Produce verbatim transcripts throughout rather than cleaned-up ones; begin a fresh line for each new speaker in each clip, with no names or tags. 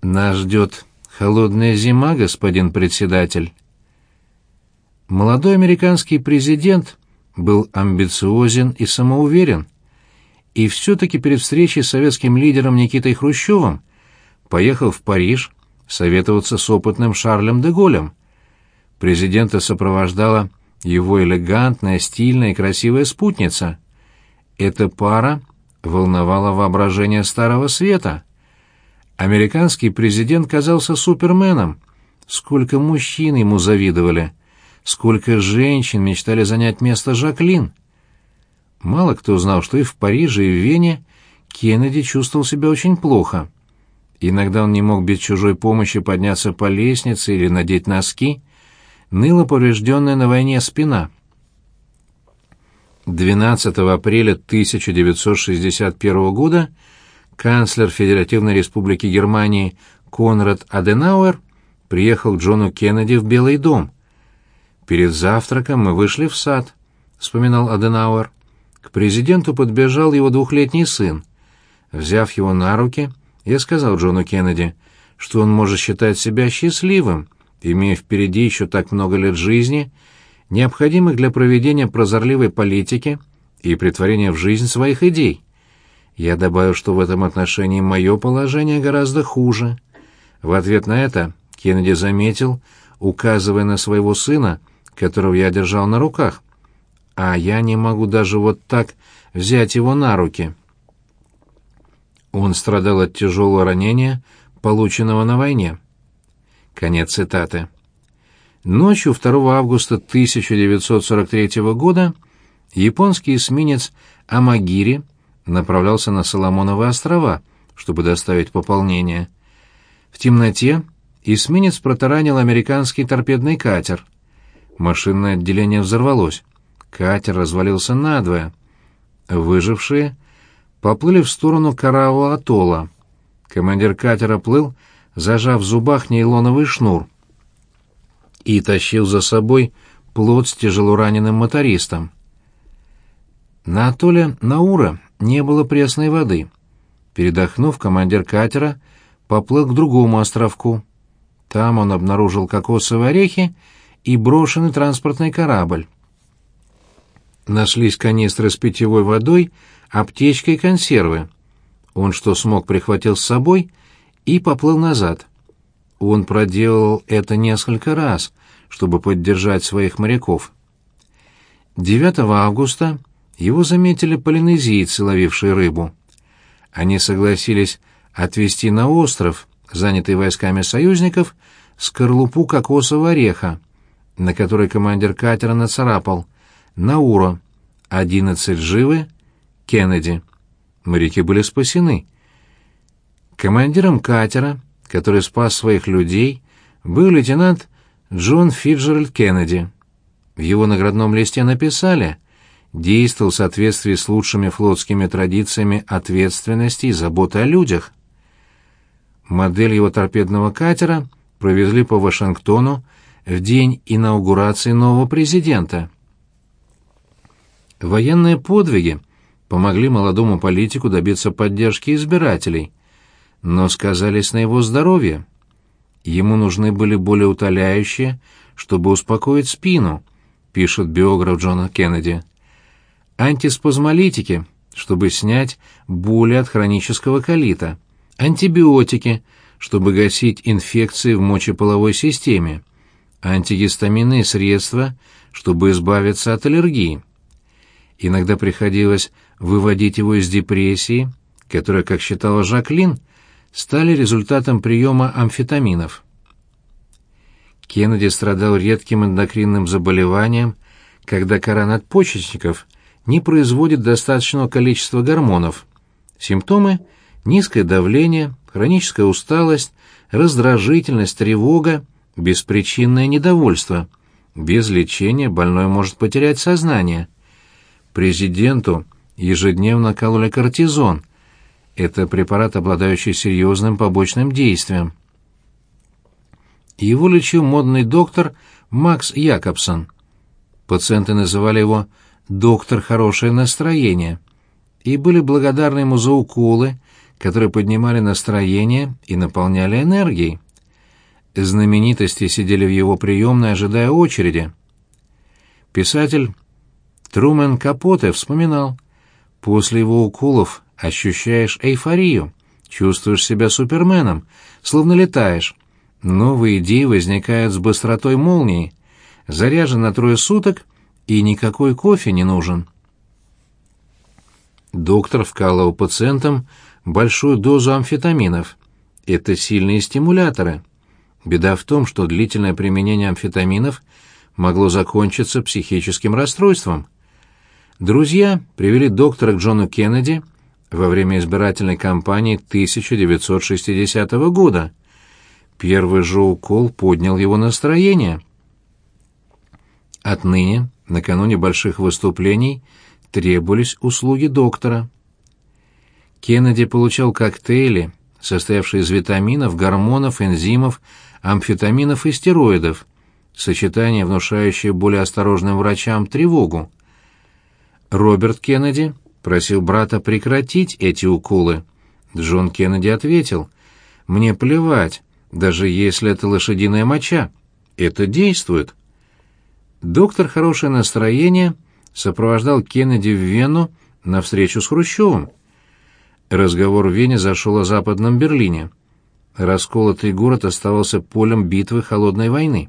Нас ждет холодная зима, господин председатель. Молодой американский президент был амбициозен и самоуверен, и все-таки перед встречей с советским лидером Никитой Хрущевым поехал в Париж советоваться с опытным Шарлем де Голлем. Президента сопровождала его элегантная, стильная и красивая спутница. Эта пара волновала воображение Старого Света. Американский президент казался суперменом. Сколько мужчин ему завидовали, сколько женщин мечтали занять место Жаклин. Мало кто знал, что и в Париже, и в Вене Кеннеди чувствовал себя очень плохо. Иногда он не мог без чужой помощи подняться по лестнице или надеть носки. Ныла поврежденная на войне спина. двенадцатого апреля тысяча девятьсот шестьдесят первого года канцлер Федеративной Республики Германии Конрад Аденауэр приехал к Джону Кеннеди в Белый дом. «Перед завтраком мы вышли в сад», — вспоминал Аденауэр. К президенту подбежал его двухлетний сын. Взяв его на руки, я сказал Джону Кеннеди, что он может считать себя счастливым, имея впереди еще так много лет жизни, необходимых для проведения прозорливой политики и претворения в жизнь своих идей. Я добавил, что в этом отношении мое положение гораздо хуже. В ответ на это Кеннеди заметил, указывая на своего сына, которого я держал на руках, а я не могу даже вот так взять его на руки. Он страдал от тяжелого ранения, полученного на войне. Конец цитаты. Ночью второго августа тысяча девятьсот сорок третьего года японский эсминец «Амагири» направлялся на Соломоновы острова, чтобы доставить пополнение. В темноте эсминец протаранил американский торпедный катер. Машинное отделение взорвалось. Катер развалился надвое. Выжившие поплыли в сторону Карао атолла. Командир катера плыл, зажав в зубах нейлоновый шнур, и тащил за собой плот с тяжелораненым мотористом. На атолле Наура не было пресной воды. Передохнув, командир катера поплыл к другому островку. Там он обнаружил кокосовые орехи и брошенный транспортный корабль. Нашлись канистры с питьевой водой, аптечка и консервы. Он что смог прихватил с собой и поплыл назад. Он проделал это несколько раз, чтобы поддержать своих моряков. девятого августа его заметили полинезийцы, ловившие рыбу. Они согласились отвезти на остров, занятый войсками союзников, скорлупу кокосового ореха, на которой командир катера нацарапал «Наура, одиннадцать живы, Кеннеди». Моряки были спасены. Командиром катера, который спас своих людей, был лейтенант Джон Фицджеральд Кеннеди. В его наградном листе написали: «Действовал в соответствии с лучшими флотскими традициями ответственности и заботы о людях». Модель его торпедного катера провезли по Вашингтону в день инаугурации нового президента. Военные подвиги помогли молодому политику добиться поддержки избирателей, но сказались на его здоровье. Ему нужны были более утоляющие, чтобы успокоить спину, пишет биограф Джона Кеннеди. Антиспазмолитики, чтобы снять боли от хронического колита. Антибиотики, чтобы гасить инфекции в мочеполовой системе. Антигистаминные средства, чтобы избавиться от аллергии. Иногда приходилось выводить его из депрессии, которая, как считала Жаклин, стали результатом приема амфетаминов. Кеннеди страдал редким эндокринным заболеванием, когда кора надпочечников не производит достаточного количества гормонов. Симптомы – низкое давление, хроническая усталость, раздражительность, тревога, беспричинное недовольство. Без лечения больной может потерять сознание. Президенту ежедневно кололи кортизон. Это препарат, обладающий серьезным побочным действием. Его лечил модный доктор Макс Якобсон. Пациенты называли его «доктор хорошее настроение» и были благодарны ему за уколы, которые поднимали настроение и наполняли энергией. Знаменитости сидели в его приемной, ожидая очереди. Писатель Трумен Капоте вспоминал: «После его уколов ощущаешь эйфорию, чувствуешь себя суперменом, словно летаешь. Новые идеи возникают с быстротой молнии, заряжен на трое суток, и никакой кофе не нужен». Доктор вкалывал пациентам большую дозу амфетаминов. Это сильные стимуляторы. Беда в том, что длительное применение амфетаминов могло закончиться психическим расстройством. Друзья привели доктора к Джону Кеннеди во время избирательной кампании тысяча девятьсот шестидесятого года. Первый же укол поднял его настроение. Отныне, накануне больших выступлений, требовались услуги доктора. Кеннеди получал коктейли, состоявшие из витаминов, гормонов, энзимов, амфетаминов и стероидов, сочетание, внушающее более осторожным врачам тревогу. Роберт Кеннеди просил брата прекратить эти уколы. Джон Кеннеди ответил: «Мне плевать, даже если это лошадиная моча. Это действует». Доктор «Хорошее настроение» сопровождал Кеннеди в Вену на встречу с Хрущевым. Разговор в Вене зашел о Западном Берлине. Расколотый город оставался полем битвы холодной войны.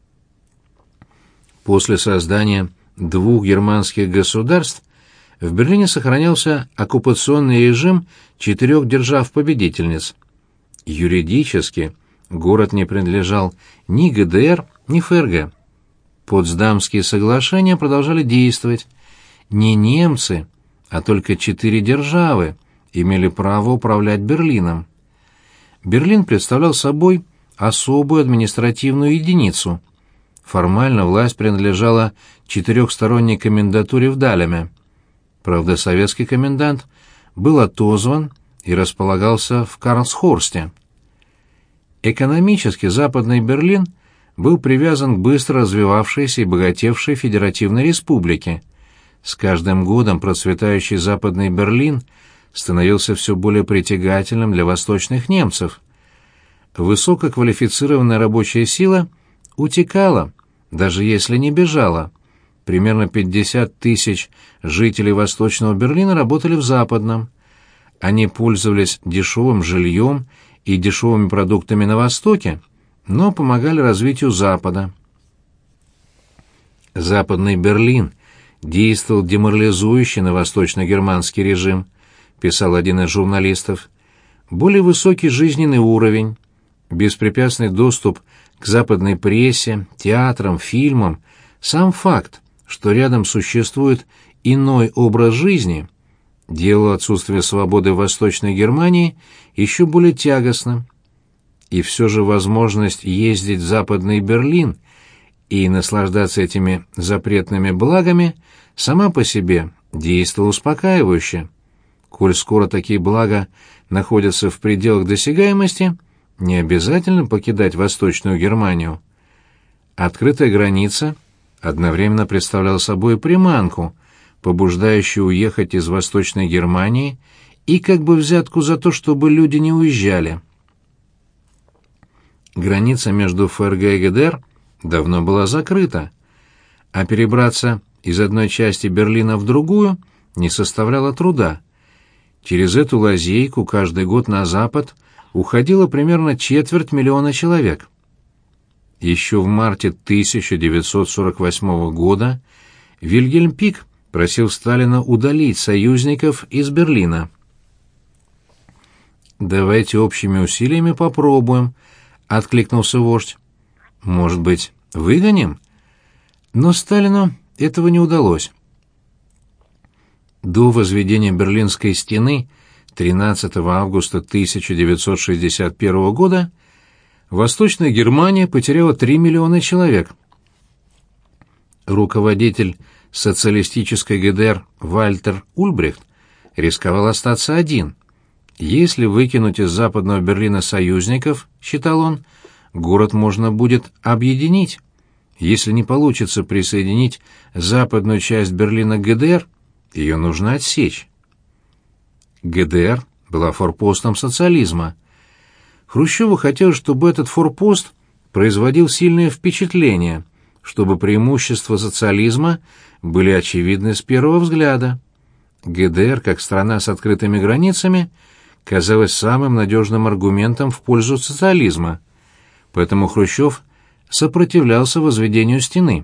После создания двух германских государств в Берлине сохранялся оккупационный режим четырех держав-победительниц. Юридически город не принадлежал ни ГДР, ни ФРГ. Потсдамские соглашения продолжали действовать. Не немцы, а только четыре державы имели право управлять Берлином. Берлин представлял собой особую административную единицу. Формально власть принадлежала четырехсторонней комендатуре в Далеме. Правда, советский комендант был отозван и располагался в Карлсхорсте. Экономически Западный Берлин был привязан к быстро развивавшейся и богатевшей федеративной республике. С каждым годом процветающий Западный Берлин становился все более притягательным для восточных немцев. Высококвалифицированная рабочая сила утекала, даже если не бежала. Примерно пятьдесят тысяч жителей Восточного Берлина работали в Западном. Они пользовались дешевым жильем и дешевыми продуктами на Востоке, но помогали развитию Запада. Западный Берлин действовал деморализующе на восточно-германский режим, писал один из журналистов. Более высокий жизненный уровень, беспрепятственный доступ к западной прессе, театрам, фильмам, сам факт, что рядом существует иной образ жизни, делал отсутствие свободы в Восточной Германии еще более тягостным. И все же возможность ездить в Западный Берлин и наслаждаться этими запретными благами сама по себе действовала успокаивающе. Коль скоро такие блага находятся в пределах досягаемости, не обязательно покидать Восточную Германию. Открытая граница одновременно представляла собой приманку, побуждающую уехать из Восточной Германии и как бы взятку за то, чтобы люди не уезжали. Граница между ФРГ и ГДР давно была закрыта, а перебраться из одной части Берлина в другую не составляло труда. Через эту лазейку каждый год на запад уходило примерно четверть миллиона человек. Еще в марте тысяча девятьсот сорок восьмого года Вильгельм Пик просил Сталина удалить союзников из Берлина. «Давайте общими усилиями попробуем», — откликнулся вождь. «Может быть, выгоним?» Но Сталину этого не удалось. До возведения Берлинской стены тринадцатого августа тысяча девятьсот шестьдесят первого года Восточная Германия потеряла три миллиона человек. Руководитель социалистической ГДР Вальтер Ульбрихт рисковал остаться один. Если выкинуть из Западного Берлина союзников, считал он, город можно будет объединить. Если не получится присоединить западную часть Берлина к ГДР, ее нужно отсечь. ГДР была форпостом социализма. Хрущеву хотелось, чтобы этот форпост производил сильное впечатление, чтобы преимущества социализма были очевидны с первого взгляда. ГДР, как страна с открытыми границами, казалась самым надежным аргументом в пользу социализма, поэтому Хрущев сопротивлялся возведению стены.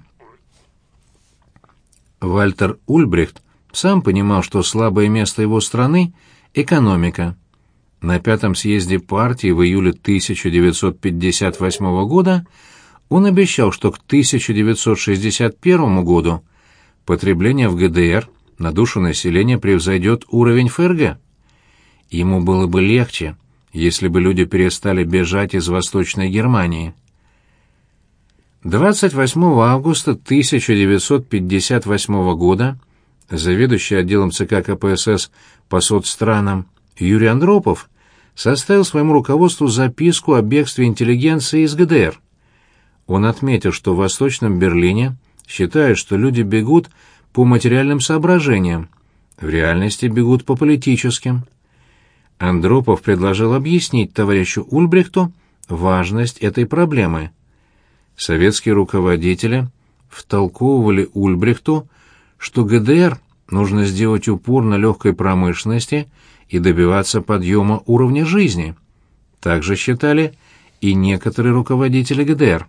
Вальтер Ульбрихт сам понимал, что слабое место его страны — экономика. На пятом съезде партии в июле тысяча девятьсот пятьдесят восьмого года он обещал, что к тысяча девятьсот шестьдесят первому году потребление в ГДР на душу населения превзойдет уровень ФРГ. Ему было бы легче, если бы люди перестали бежать из Восточной Германии. двадцать восьмого августа тысяча девятьсот пятьдесят восьмого года заведующий отделом ЦК КПСС по соцстранам Юрий Андропов составил своему руководству записку о бегстве интеллигенции из ГДР. Он отметил, что в Восточном Берлине считают, что люди бегут по материальным соображениям, в реальности бегут по политическим. Андропов предложил объяснить товарищу Ульбрихту важность этой проблемы. Советские руководители втолковывали Ульбрихту, что ГДР нужно сделать упор на легкой промышленности и добиваться подъема уровня жизни. Так же считали и некоторые руководители ГДР.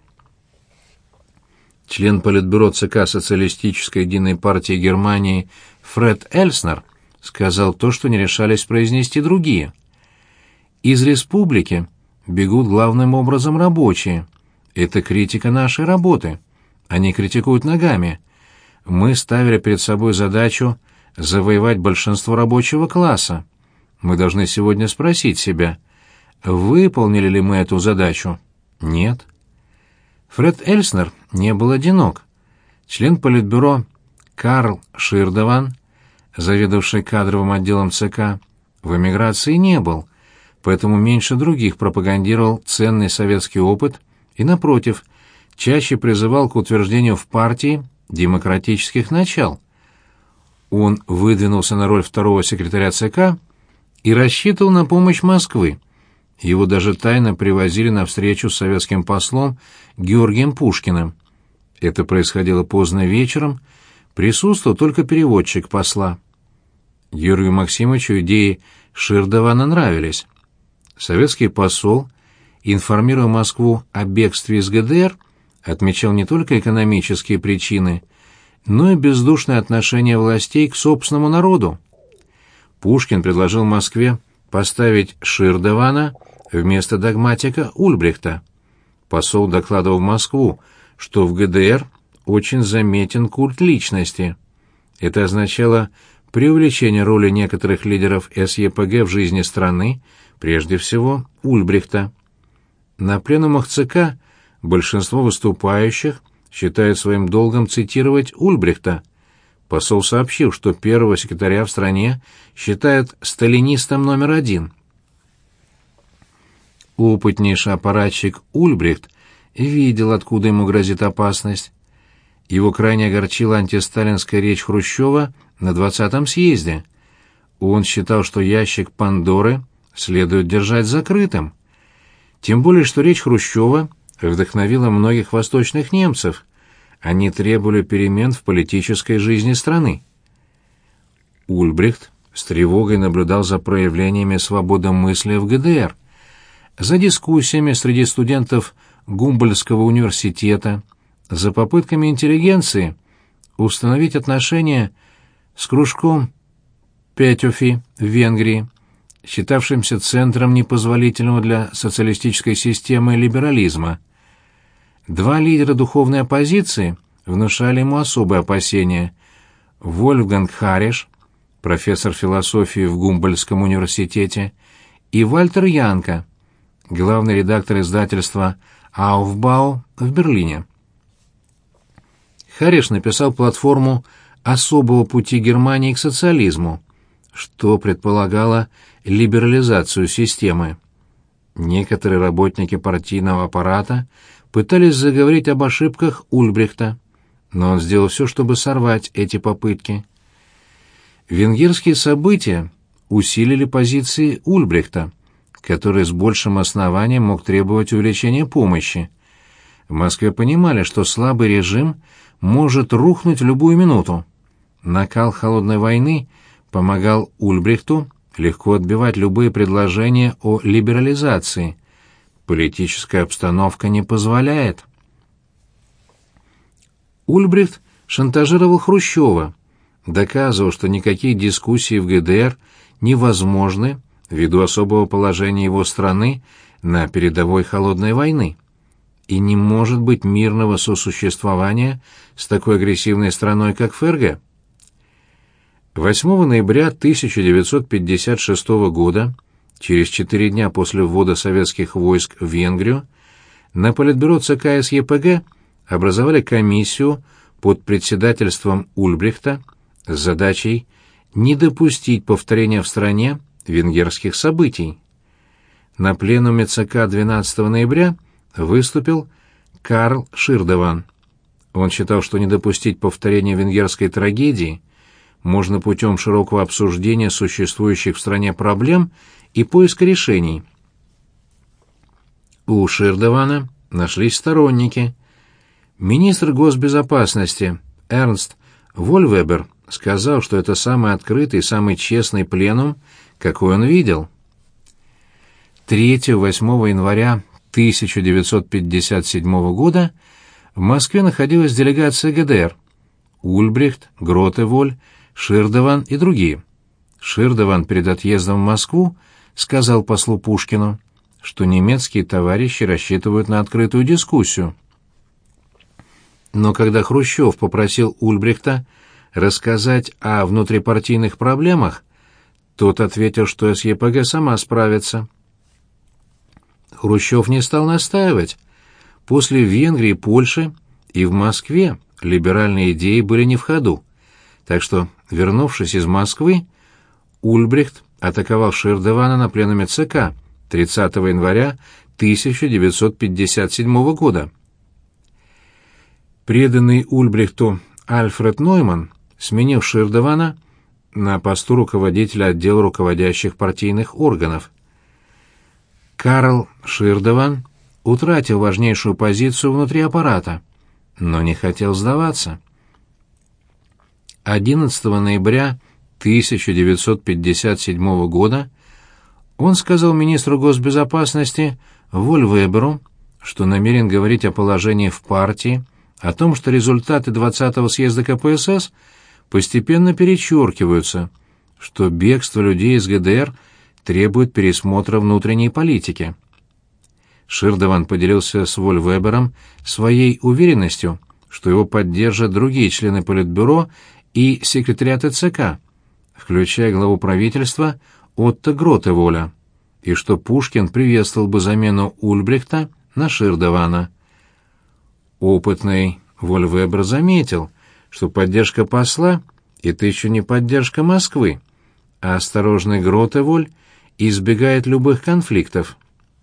Член Политбюро ЦК Социалистической единой партии Германии Фред Эльснер сказал то, что не решались произнести другие. «Из республики бегут главным образом рабочие. Это критика нашей работы. Они критикуют ногами. Мы ставили перед собой задачу завоевать большинство рабочего класса. Мы должны сегодня спросить себя, выполнили ли мы эту задачу? Нет». Фред Эльснер не был одинок. Член Политбюро Карл Ширдован, заведовавший кадровым отделом ЦК, в эмиграции не был, поэтому меньше других пропагандировал ценный советский опыт и, напротив, чаще призывал к утверждению в партии демократических начал. Он выдвинулся на роль второго секретаря ЦК и рассчитывал на помощь Москвы. Его даже тайно привозили на встречу с советским послом Георгием Пушкиным. Это происходило поздно вечером, присутствовал только переводчик посла. Георгию Максимовичу идеи Ширдована нравились. Советский посол, информируя Москву о бегстве из ГДР, отмечал не только экономические причины, но и бездушное отношение властей к собственному народу. Пушкин предложил Москве поставить Ширдована вместо догматика Ульбрихта. Посол докладывал в Москву, что в ГДР очень заметен культ личности. Это означало преувеличение роли некоторых лидеров СЕПГ в жизни страны, прежде всего Ульбрихта. На пленумах ЦК большинство выступающих считают своим долгом цитировать Ульбрихта. Посол сообщил, что первого секретаря в стране считают сталинистом номер один. Опытнейший аппаратчик Ульбрихт видел, откуда ему грозит опасность. Его крайне огорчила антисталинская речь Хрущева на двадцатом съезде. Он считал, что ящик Пандоры следует держать закрытым. Тем более, что речь Хрущева вдохновила многих восточных немцев. Они требовали перемен в политической жизни страны. Ульбрихт с тревогой наблюдал за проявлениями свободомыслия в ГДР, за дискуссиями среди студентов Гумбольдтского университета, за попытками интеллигенции установить отношения с кружком Петёфи в Венгрии, считавшимся центром непозволительного для социалистической системы либерализма. Два лидера духовной оппозиции внушали ему особые опасения. Вольфганг Хариш, профессор философии в Гумбольдтском университете, и Вальтер Янка, главный редактор издательства «Aufbau» в Берлине. Хариш написал платформу особого пути Германии к социализму, что предполагало либерализацию системы. Некоторые работники партийного аппарата пытались заговорить об ошибках Ульбрихта, но он сделал все, чтобы сорвать эти попытки. Венгерские события усилили позиции Ульбрихта, который с большим основанием мог требовать увеличения помощи. В Москве понимали, что слабый режим может рухнуть в любую минуту. Накал холодной войны помогал Ульбрихту легко отбивать любые предложения о либерализации. Политическая обстановка не позволяет. Ульбрихт шантажировал Хрущева, доказывал, что никакие дискуссии в ГДР невозможны ввиду особого положения его страны на передовой холодной войны. И не может быть мирного сосуществования с такой агрессивной страной, как ФРГ. восьмого ноября тысяча девятьсот пятьдесят шестого года, через четыре дня после ввода советских войск в Венгрию, на Политбюро ЦК СЕПГ образовали комиссию под председательством Ульбрихта с задачей не допустить повторения в стране венгерских событий. На пленуме ЦК двенадцатого ноября выступил Карл Ширдеван. Он считал, что не допустить повторения венгерской трагедии можно путем широкого обсуждения существующих в стране проблем и поиска решений. У Ширдевана нашлись сторонники. Министр госбезопасности Эрнст Вольвебер сказал, что это самый открытый, самый честный пленум, какой он видел. третьего-восьмого января тысяча девятьсот пятьдесят седьмого года в Москве находилась делегация ГДР: Ульбрихт, Гротеволь, Ширдеван и другие. Ширдеван перед отъездом в Москву сказал послу Пушкину, что немецкие товарищи рассчитывают на открытую дискуссию. Но когда Хрущев попросил Ульбрихта рассказать о внутрипартийных проблемах, тот ответил, что СЕПГ сама справится. Хрущев не стал настаивать. После Венгрии и Польши и в Москве либеральные идеи были не в ходу. Так что, вернувшись из Москвы, Ульбрихт атаковал Ширдевана на пленуме ЦК тридцатого января тысяча девятьсот пятьдесят седьмого года. Преданный Ульбрихту Альфред Нойман сменил Ширдевана на посту руководителя отдела руководящих партийных органов. Карл Ширдеван утратил важнейшую позицию внутри аппарата, но не хотел сдаваться. одиннадцатого ноября тысяча девятьсот пятьдесят седьмого года он сказал министру госбезопасности Вольвеберу, что намерен говорить о положении в партии, о том, что результаты двадцатого съезда ка пэ эс эс постепенно перечеркиваются, что бегство людей из ГДР требует пересмотра внутренней политики. Ширдеван поделился с Вольвебером своей уверенностью, что его поддержат другие члены Политбюро и секретариата ЦК, включая главу правительства Отто Гротеволя, и что Пушкин приветствовал бы замену Ульбрихта на Ширдевана. Опытный Вольвебер заметил, что поддержка посла — это еще не поддержка Москвы, а осторожный Гротеволь избегает любых конфликтов.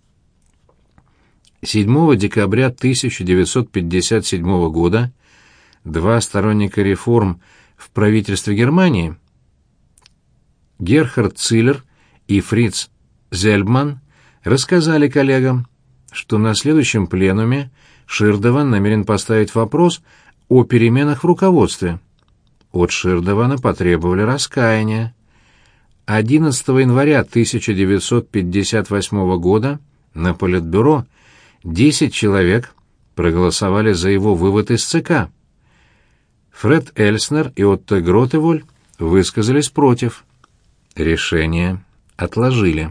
седьмого декабря тысяча девятьсот пятьдесят седьмого года два сторонника реформ в правительстве Германии, Герхард Циллер и Фриц Зельбман, рассказали коллегам, что на следующем пленуме Ширдеван намерен поставить вопрос о переменах в руководстве. От Ширдевана потребовали раскаяния. одиннадцатого января тысяча девятьсот пятьдесят восьмого года на Политбюро десять человек проголосовали за его вывод из ЦК. Фред Эльснер и Отто Гротеволь высказались против. Решение отложили.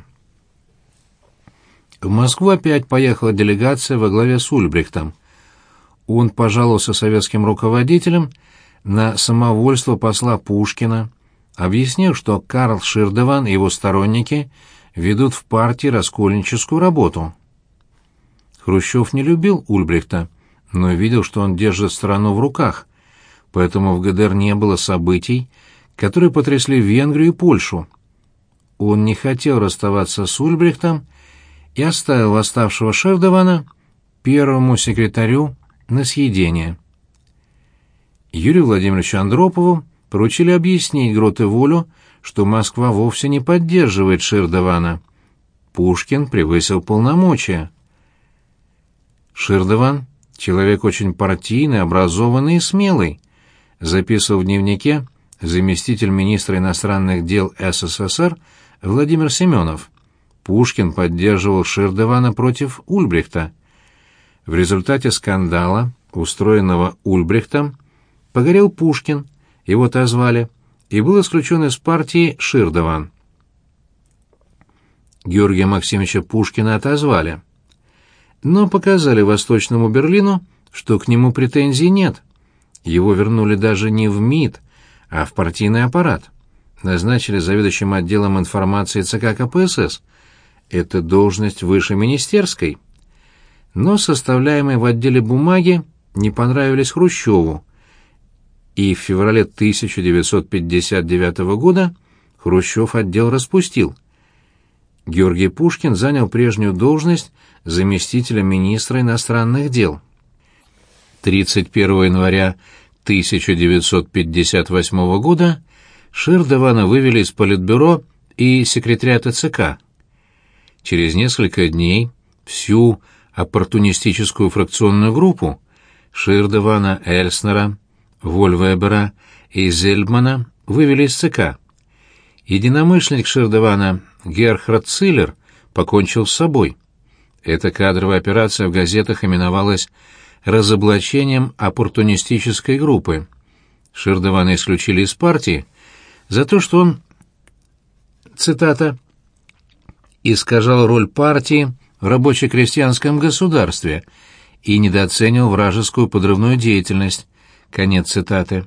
В Москву опять поехала делегация во главе с Ульбрихтом. Он пожаловался советским руководителям на самовольство посла Пушкина, объяснив, что Карл Ширдеван и его сторонники ведут в партии раскольническую работу. Хрущев не любил Ульбрихта, но видел, что он держит страну в руках, поэтому в ГДР не было событий, которые потрясли Венгрию и Польшу. Он не хотел расставаться с Ульбрихтом и оставил восставшего Ширдевана первому секретарю на съедение. Юрию Владимировичу Андропову поручили объяснить Гротеволю, что Москва вовсе не поддерживает Ширдевана. Пушкин превысил полномочия. Ширдеван — человек очень партийный, образованный и смелый, записывал в дневнике заместитель министра иностранных дел СССР Владимир Семенов. Пушкин поддерживал Ширдевана против Ульбрихта. В результате скандала, устроенного Ульбрихтом, погорел Пушкин, его отозвали, и был исключен из партии Ширдеван. Георгия Максимовича Пушкина отозвали, но показали Восточному Берлину, что к нему претензий нет. Его вернули даже не в МИД, а в партийный аппарат. Назначили заведующим отделом информации ЦК КПСС. Это должность выше министерской. Но составляемые в отделе бумаги не понравились Хрущеву, и в феврале тысяча девятьсот пятьдесят девятого года Хрущев отдел распустил. Георгий Пушкин занял прежнюю должность заместителя министра иностранных дел. тридцать первого января тысяча девятьсот пятьдесят восьмого года Ширдевана вывели из Политбюро и секретариата ЦК. Через несколько дней всю оппортунистическую фракционную группу Ширдевана, Эльснера, Вольвебера и Зельдмана вывели из ЦК. Единомышленник Ширдевана Герхард Циллер покончил с собой. Эта кадровая операция в газетах именовалась разоблачением оппортунистической группы. Ширдевана исключили из партии за то, что он, цитата, «искажал роль партии в рабоче-крестьянском государстве и недооценил вражескую подрывную деятельность». Конец цитаты.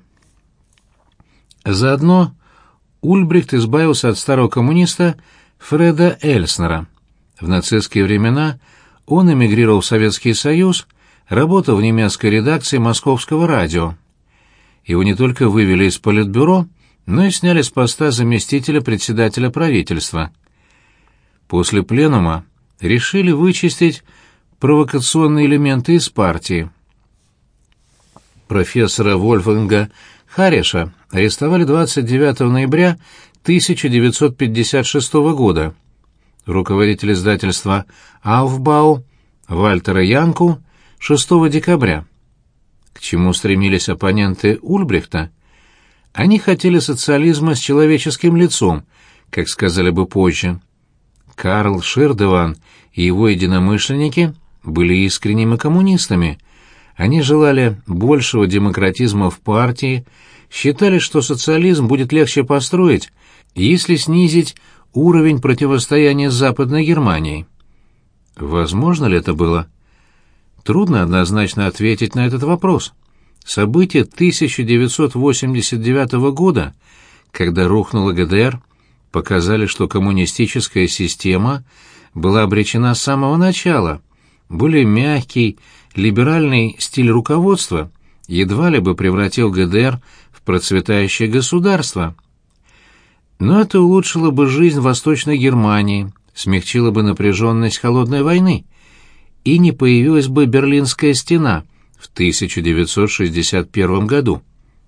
Заодно Ульбрихт избавился от старого коммуниста Фреда Эльснера. В нацистские времена он эмигрировал в Советский Союз, работал в немецкой редакции Московского радио. Его не только вывели из Политбюро, но и сняли с поста заместителя председателя правительства. После пленума решили вычистить провокационные элементы из партии. Профессора Вольфганга Хариша арестовали двадцать девятого ноября тысяча девятьсот пятьдесят шестого года. Руководитель издательства «Ауфбау» Вальтера Янку шестого декабря. К чему стремились оппоненты Ульбрихта? Они хотели социализма с человеческим лицом, как сказали бы позже. Карл Ширдеван и его единомышленники были искренними коммунистами. Они желали большего демократизма в партии, считали, что социализм будет легче построить, если снизить уровень противостояния с Западной Германией. Возможно ли это было? Трудно однозначно ответить на этот вопрос. События тысяча девятьсот восемьдесят девятого года, когда рухнула ГДР, показали, что коммунистическая система была обречена с самого начала. Более мягкий, либеральный стиль руководства едва ли бы превратил ГДР в процветающее государство. Но это улучшило бы жизнь Восточной Германии, смягчило бы напряженность холодной войны, и не появилась бы Берлинская стена в тысяча девятьсот шестьдесят первом году.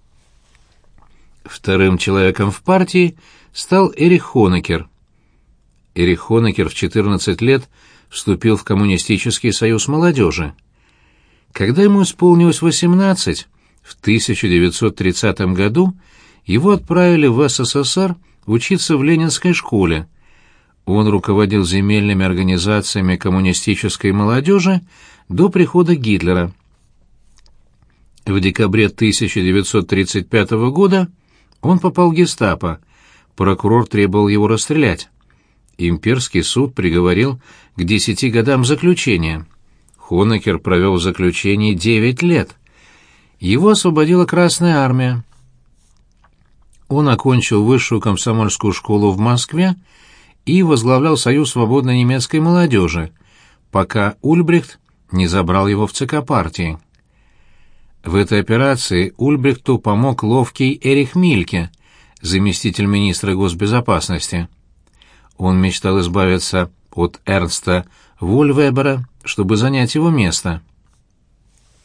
Вторым человеком в партии стал Эрих Хонекер. Эрих Хонекер в четырнадцать лет вступил в Коммунистический союз молодежи. Когда ему исполнилось восемнадцать, в тысяча девятьсот тридцатом году его отправили в СССР учиться в Ленинской школе. Он руководил земельными организациями коммунистической молодежи до прихода Гитлера. В декабре тысяча девятьсот тридцать пятого года он попал в гестапо. Прокурор требовал его расстрелять. Имперский суд приговорил к десяти годам заключения. Хонекер провел в заключении девять лет. Его освободила Красная армия. Он окончил высшую комсомольскую школу в Москве и возглавлял Союз свободной немецкой молодежи, пока Ульбрихт не забрал его в ЦК партии. В этой операции Ульбрихту помог ловкий Эрих Мильке, заместитель министра госбезопасности. Он мечтал избавиться от Эрнста Вольвебера, чтобы занять его место.